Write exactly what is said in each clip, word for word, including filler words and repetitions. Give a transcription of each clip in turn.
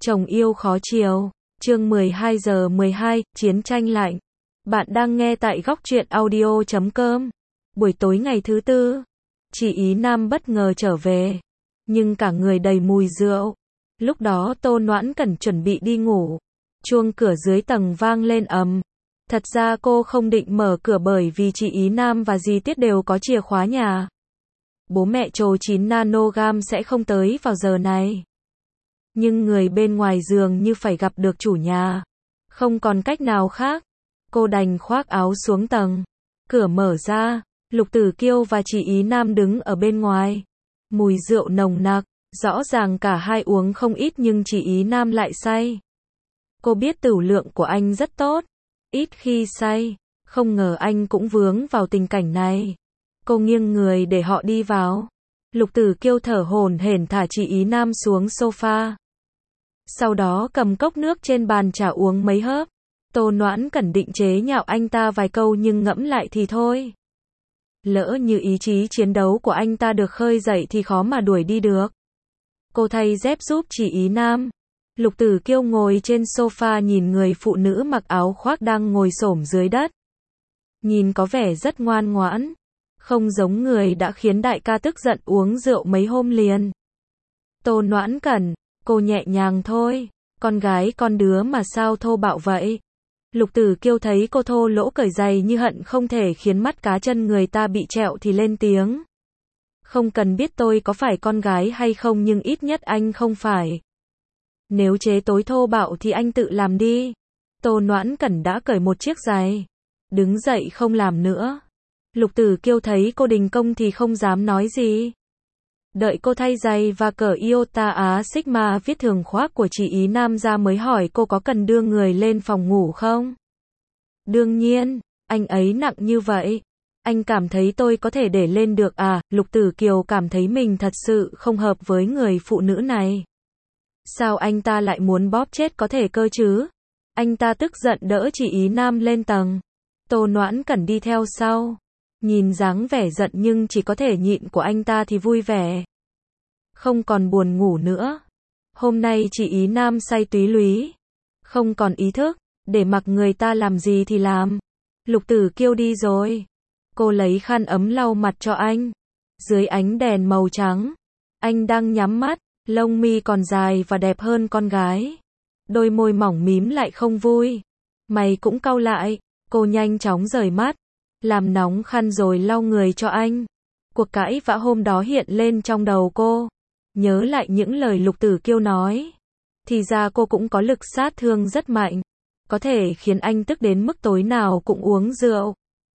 Chồng yêu khó chiều. Chương mười hai giờ mười hai, chiến tranh lạnh. Bạn đang nghe tại góc truyện audio chấm com. Buổi tối ngày thứ tư, chị Ý Nam bất ngờ trở về, nhưng cả người đầy mùi rượu. Lúc đó Tô Noãn Cẩn chuẩn bị đi ngủ. Chuông cửa dưới tầng vang lên ầm. Thật ra cô không định mở cửa bởi vì chị Ý Nam và dì Tiết đều có chìa khóa nhà. Bố mẹ trồ chín nanogam sẽ không tới vào giờ này. Nhưng người bên ngoài giường như phải gặp được chủ nhà. Không còn cách nào khác. Cô đành khoác áo xuống tầng. Cửa mở ra, Lục Tử Kiêu và chị Ý Nam đứng ở bên ngoài. Mùi rượu nồng nặc, rõ ràng cả hai uống không ít nhưng chị Ý Nam lại say. Cô biết tửu lượng của anh rất tốt, ít khi say, không ngờ anh cũng vướng vào tình cảnh này. Cô nghiêng người để họ đi vào. Lục Tử Kiêu thở hổn hển thả chị Ý Nam xuống sofa. Sau đó cầm cốc nước trên bàn trà uống mấy hớp. Tô Noãn Cẩn định chế nhạo anh ta vài câu nhưng ngẫm lại thì thôi. Lỡ như ý chí chiến đấu của anh ta được khơi dậy thì khó mà đuổi đi được. Cô thay dép giúp chị Ý Nam. Lục Tử Kiêu ngồi trên sofa nhìn người phụ nữ mặc áo khoác đang ngồi xổm dưới đất. Nhìn có vẻ rất ngoan ngoãn. Không giống người đã khiến đại ca tức giận uống rượu mấy hôm liền. Tô Noãn Cẩn, cô nhẹ nhàng thôi. Con gái con đứa mà sao thô bạo vậy? Lục Tử Kiêu thấy cô thô lỗ cởi giày như hận không thể khiến mắt cá chân người ta bị trẹo thì lên tiếng. Không cần biết tôi có phải con gái hay không nhưng ít nhất anh không phải. Nếu chế tối thô bạo thì anh tự làm đi. Tô Noãn Cẩn đã cởi một chiếc giày. Đứng dậy không làm nữa. Lục Tử Kiêu thấy cô đình công thì không dám nói gì. Đợi cô thay giày và cởi Iota Á Sigma viết thường khoác của chị Ý Nam ra mới hỏi cô có cần đưa người lên phòng ngủ không? Đương nhiên, anh ấy nặng như vậy. Anh cảm thấy tôi có thể để lên được à? Lục Tử Kiều cảm thấy mình thật sự không hợp với người phụ nữ này. Sao anh ta lại muốn bóp chết có thể cơ chứ? Anh ta tức giận đỡ chị Ý Nam lên tầng. Tô Noãn Cẩn đi theo sau. Nhìn dáng vẻ giận nhưng chỉ có thể nhịn của anh ta thì vui vẻ. Không còn buồn ngủ nữa. Hôm nay chị Ý Nam say túy lúy. Không còn ý thức, để mặc người ta làm gì thì làm. Lục Tử Kiêu đi rồi. Cô lấy khăn ấm lau mặt cho anh. Dưới ánh đèn màu trắng, anh đang nhắm mắt, lông mi còn dài và đẹp hơn con gái. Đôi môi mỏng mím lại không vui. Mày cũng cau lại. Cô nhanh chóng rời mắt. Làm nóng khăn rồi lau người cho anh. Cuộc cãi vã hôm đó hiện lên trong đầu cô. Nhớ lại những lời Lục Tử Kiêu nói. Thì ra cô cũng có lực sát thương rất mạnh. Có thể khiến anh tức đến mức tối nào cũng uống rượu.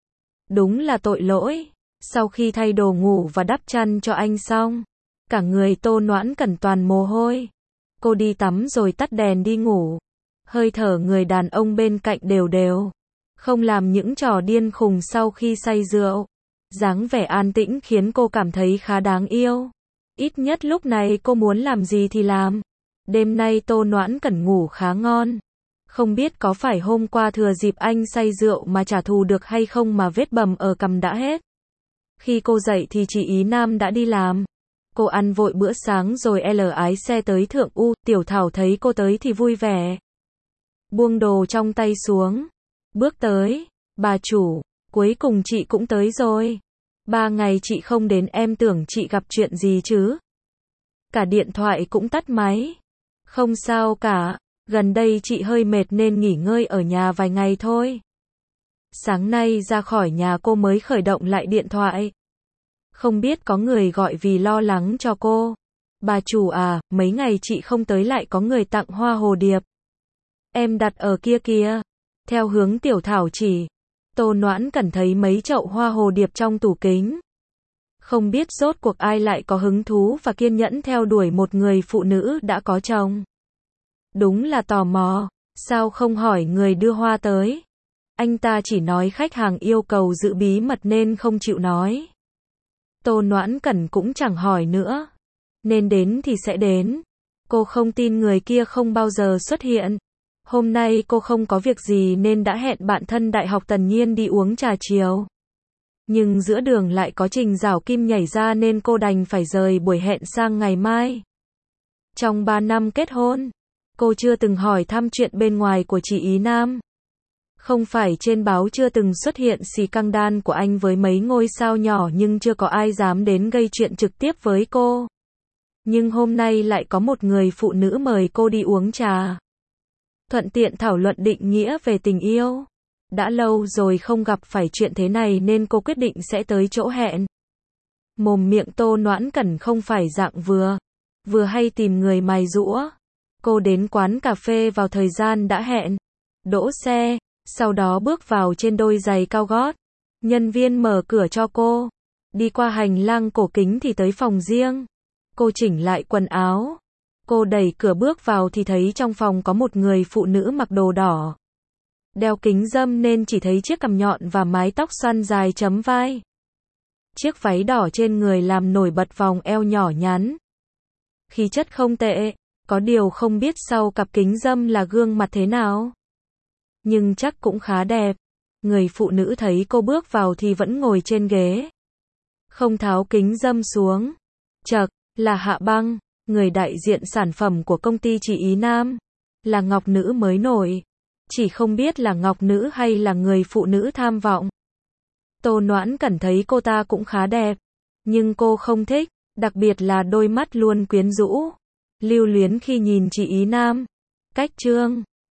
Đúng là tội lỗi. Sau khi thay đồ ngủ và đắp chăn cho anh xong, cả người Tô Noãn Cẩn toàn mồ hôi. Cô đi tắm rồi tắt đèn đi ngủ. Hơi thở người đàn ông bên cạnh đều đều. Không làm những trò điên khùng sau khi say rượu. Dáng vẻ an tĩnh khiến cô cảm thấy khá đáng yêu. Ít nhất lúc này cô muốn làm gì thì làm. Đêm nay Tô Noãn Cẩn ngủ khá ngon. Không biết có phải hôm qua thừa dịp anh say rượu mà trả thù được hay không mà vết bầm ở cằm đã hết. Khi cô dậy thì chị Ý Nam đã đi làm. Cô ăn vội bữa sáng rồi lái ái xe tới Thượng U. Tiểu Thảo thấy cô tới thì vui vẻ. Buông đồ trong tay xuống. Bước tới. Bà chủ, cuối cùng chị cũng tới rồi. Ba ngày chị không đến em tưởng chị gặp chuyện gì chứ. Cả điện thoại cũng tắt máy. Không sao cả, gần đây chị hơi mệt nên nghỉ ngơi ở nhà vài ngày thôi. Sáng nay ra khỏi nhà cô mới khởi động lại điện thoại. Không biết có người gọi vì lo lắng cho cô. Bà chủ à, mấy ngày chị không tới lại có người tặng hoa hồ điệp. Em đặt ở kia kìa. Theo hướng Tiểu Thảo chỉ, Tô Noãn Cẩn thấy mấy chậu hoa hồ điệp trong tủ kính. Không biết rốt cuộc ai lại có hứng thú và kiên nhẫn theo đuổi một người phụ nữ đã có chồng. Đúng là tò mò, sao không hỏi người đưa hoa tới? Anh ta chỉ nói khách hàng yêu cầu giữ bí mật nên không chịu nói. Tô Noãn Cẩn cũng chẳng hỏi nữa. Nên đến thì sẽ đến. Cô không tin người kia không bao giờ xuất hiện. Hôm nay cô không có việc gì nên đã hẹn bạn thân đại học Tần Nhiên đi uống trà chiều. Nhưng giữa đường lại có Trình Giảo Kim nhảy ra nên cô đành phải rời buổi hẹn sang ngày mai. Trong ba năm kết hôn, Cô chưa từng hỏi thăm chuyện bên ngoài của chị Ý Nam. Không phải trên báo chưa từng xuất hiện scandal của anh với mấy ngôi sao nhỏ nhưng chưa có ai dám đến gây chuyện trực tiếp với cô. Nhưng hôm nay lại có một người phụ nữ mời cô đi uống trà. Thuận tiện thảo luận định nghĩa về tình yêu. Đã lâu rồi không gặp phải chuyện thế này nên cô quyết định sẽ tới chỗ hẹn. Mồm miệng Tô Noãn Cẩn không phải dạng vừa. Vừa hay tìm người mài giũa. Cô đến quán cà phê vào thời gian đã hẹn. Đỗ xe. Sau đó bước vào trên đôi giày cao gót. Nhân viên mở cửa cho cô. Đi qua hành lang cổ kính thì tới phòng riêng. Cô chỉnh lại quần áo. Cô đẩy cửa bước vào thì thấy trong phòng có một người phụ nữ mặc đồ đỏ. Đeo kính râm nên chỉ thấy chiếc cằm nhọn và mái tóc xoăn dài chấm vai. Chiếc váy đỏ trên người làm nổi bật vòng eo nhỏ nhắn. Khí chất không tệ, có điều không biết sau cặp kính râm là gương mặt thế nào. Nhưng chắc cũng khá đẹp. Người phụ nữ thấy cô bước vào thì vẫn ngồi trên ghế. Không tháo kính râm xuống. Chậc, là Hạ Băng, người đại diện sản phẩm của công ty chị Ý Nam. Là ngọc nữ mới nổi. Chỉ không biết là ngọc nữ hay là người phụ nữ tham vọng. Tô Noãn Cẩn thấy cô ta cũng khá đẹp. Nhưng cô không thích, đặc biệt là đôi mắt luôn quyến rũ. Lưu luyến khi nhìn chị Ý Nam. Cách trương.